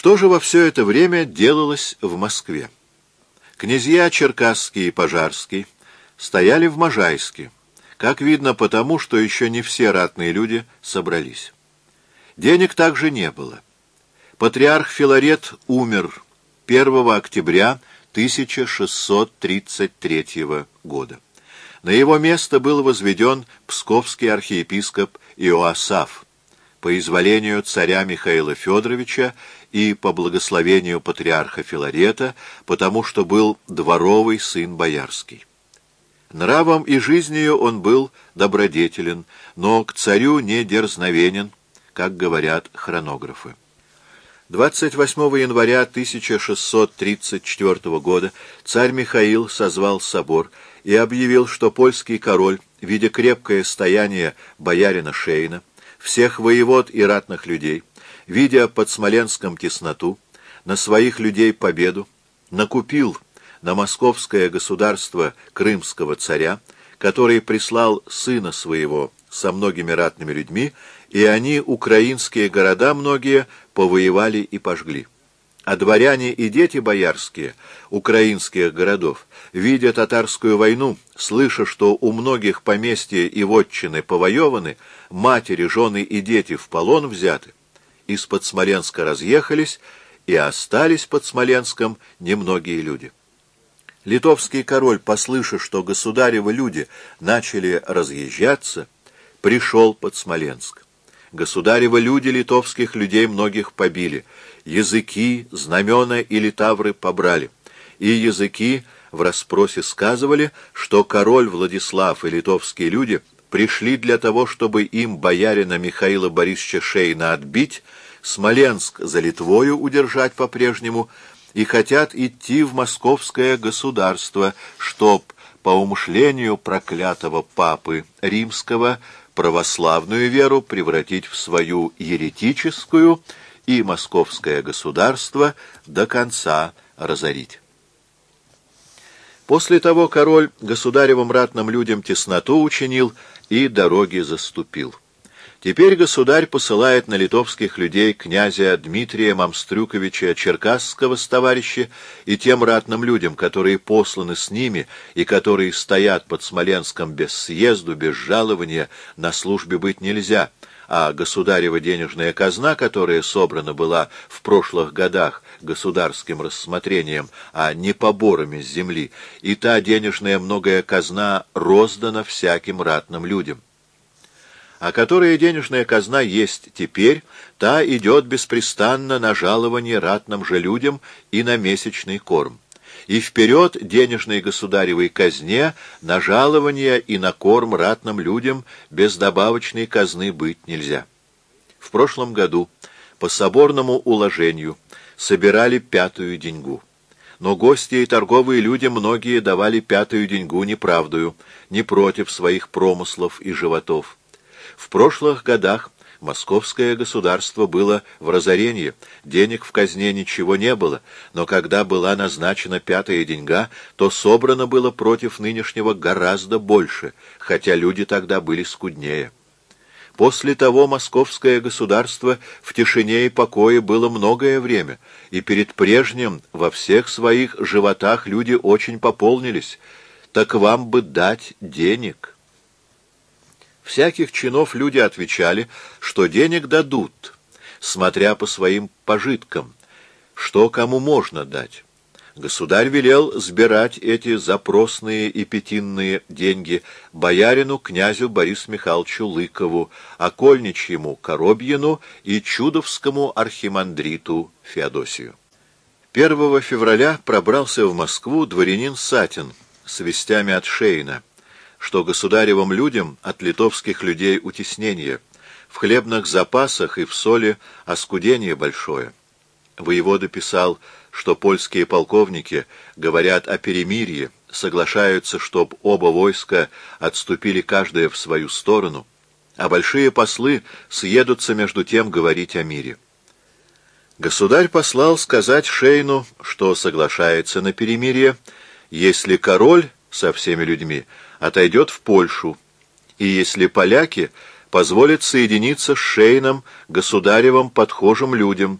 Что же во все это время делалось в Москве? Князья Черкасский и Пожарский стояли в Можайске, как видно потому, что еще не все ратные люди собрались. Денег также не было. Патриарх Филарет умер 1 октября 1633 года. На его место был возведен псковский архиепископ Иоасаф по изволению царя Михаила Федоровича и по благословению патриарха Филарета, потому что был дворовый сын боярский. Нравом и жизнью он был добродетелен, но к царю не дерзновенен, как говорят хронографы. 28 января 1634 года царь Михаил созвал собор и объявил, что польский король, видя крепкое стояние боярина Шейна, всех воевод и ратных людей, видя под Смоленском тесноту, на своих людей победу, накупил на московское государство крымского царя, который прислал сына своего со многими ратными людьми, и они украинские города многие повоевали и пожгли. А дворяне и дети боярские украинских городов, видя татарскую войну, слыша, что у многих поместья и вотчины повоеваны, матери, жены и дети в полон взяты, из-под Смоленска разъехались, и остались под Смоленском немногие люди. Литовский король, послыша, что государевы люди начали разъезжаться, пришел под Смоленск. Государевы люди литовских людей многих побили, языки, знамена и литавры побрали, и языки в расспросе сказывали, что король Владислав и литовские люди пришли для того, чтобы им боярина Михаила Борисовича Шейна отбить, Смоленск за Литвою удержать по-прежнему, и хотят идти в московское государство, чтоб, по умышлению проклятого папы римского, православную веру превратить в свою еретическую и московское государство до конца разорить. После того король государевым ратным людям тесноту учинил и дороги заступил. Теперь государь посылает на литовских людей князя Дмитрия Мамстрюковича Черкасского с товарищи и тем ратным людям, которые посланы с ними и которые стоят под Смоленском без съезду, без жалования, на службе быть нельзя, а государева денежная казна, которая собрана была в прошлых годах государским рассмотрением, а не поборами с земли, и та денежная многая казна роздана всяким ратным людям. А которая денежная казна есть теперь, та идет беспрестанно на жалование ратным же людям и на месячный корм. И вперед денежной государевой казне на жалование и на корм ратным людям без добавочной казны быть нельзя. В прошлом году по соборному уложению собирали 5-ю деньгу. Но гости и торговые люди многие давали 5-ю деньгу неправдою, не против своих промыслов и животов. В прошлых годах московское государство было в разорении, денег в казне ничего не было, но когда была назначена 5-я деньга, то собрано было против нынешнего гораздо больше, хотя люди тогда были скуднее. После того московское государство в тишине и покое было многое время, и перед прежним во всех своих животах люди очень пополнились. Так вам бы дать денег. Всяких чинов люди отвечали, что денег дадут, смотря по своим пожиткам, что кому можно дать. Государь велел сбирать эти запросные и пятинные деньги боярину князю Борису Михайловичу Лыкову, окольничьему Коробьину и чудовскому архимандриту Феодосию. 1 февраля пробрался в Москву дворянин Сатин с вестями от Шейна, что государевым людям от литовских людей утеснение, в хлебных запасах и в соли оскудение большое. Воевода писал, что польские полковники говорят о перемирии, соглашаются, чтоб оба войска отступили каждое в свою сторону, а большие послы съедутся между тем говорить о мире. Государь послал сказать Шейну, что соглашается на перемирие, если король со всеми людьми отойдет в Польшу, и если поляки позволят соединиться с Шейном, государевым подхожим людям,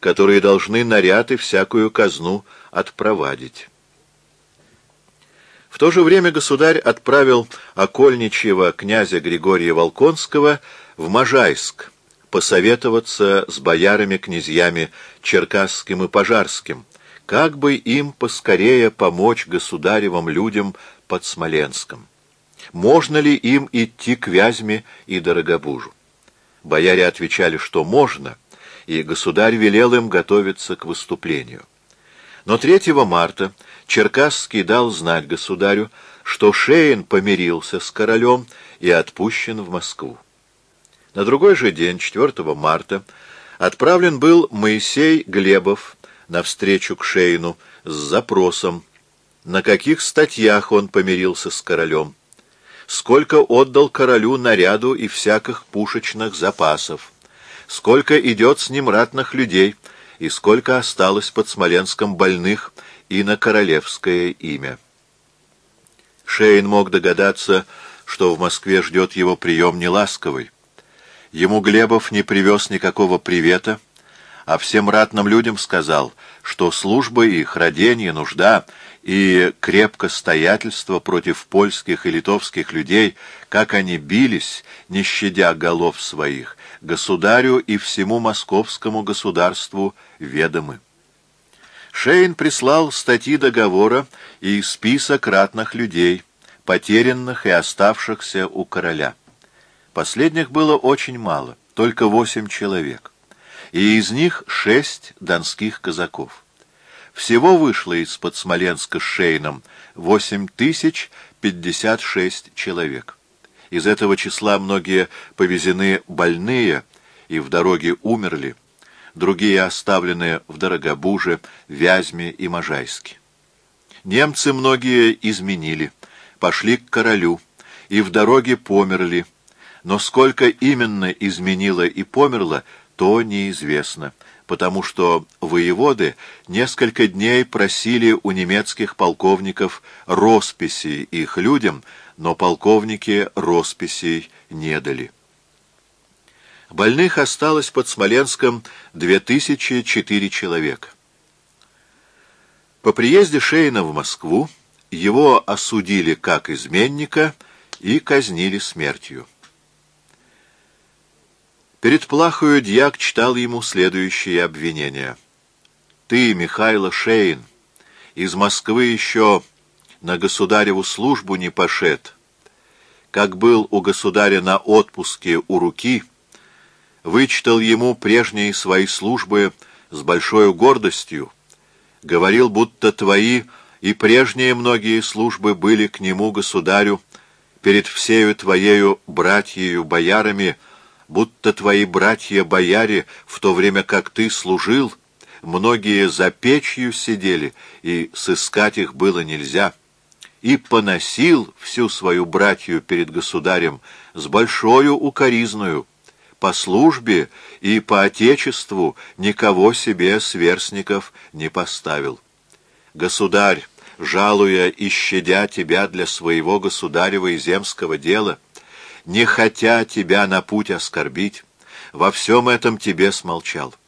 которые должны наряд и всякую казну отпровадить. В то же время государь отправил окольничьего князя Григория Волконского в Можайск посоветоваться с боярами-князьями Черкасским и Пожарским, как бы им поскорее помочь государевым людям под Смоленском. Можно ли им идти к Вязьме и Дорогобужу? Бояре отвечали, что можно, и государь велел им готовиться к выступлению. Но 3 марта Черкасский дал знать государю, что Шеин помирился с королем и отпущен в Москву. На другой же день, 4 марта, отправлен был Моисей Глебов навстречу к Шеину с запросом, на каких статьях он помирился с королем, сколько отдал королю наряду и всяких пушечных запасов, сколько идет с ним ратных людей и сколько осталось под Смоленском больных и на королевское имя. Шеин мог догадаться, что в Москве ждет его прием неласковый. Ему Глебов не привез никакого привета, а всем ратным людям сказал, что служба их, раденье, нужда и крепкостоятельство против польских и литовских людей, как они бились, не щадя голов своих, государю и всему московскому государству ведомы. Шеин прислал статьи договора и список ратных людей, потерянных и оставшихся у короля. Последних было очень мало, только 8 человек, и из них 6 донских казаков. Всего вышло из-под Смоленска с Шейном 8056 человек. Из этого числа многие повезены больные и в дороге умерли, другие оставлены в Дорогобуже, Вязьме и Можайске. Немцы многие изменили, пошли к королю и в дороге померли, но сколько именно изменило и померло, то неизвестно, потому что воеводы несколько дней просили у немецких полковников росписи их людям, но полковники росписей не дали. Больных осталось под Смоленском 2004 человека. По приезде Шейна в Москву его осудили как изменника и казнили смертью. Перед плахою дьяк читал ему следующие обвинения. «Ты, Михайло Шеин, из Москвы еще на государеву службу не пошед, как был у государя на отпуске у руки, вычитал ему прежние свои службы с большой гордостью, говорил, будто твои и прежние многие службы были к нему, государю, перед всею твоею братьею боярами, будто твои братья-бояре, в то время как ты служил, многие за печью сидели, и сыскать их было нельзя, и поносил всю свою братью перед государем с большою укоризною, по службе и по отечеству никого себе сверстников не поставил. Государь, жалуя и щадя тебя для своего государева и земского дела, не хотя тебя на путь оскорбить, во всем этом тебе смолчал.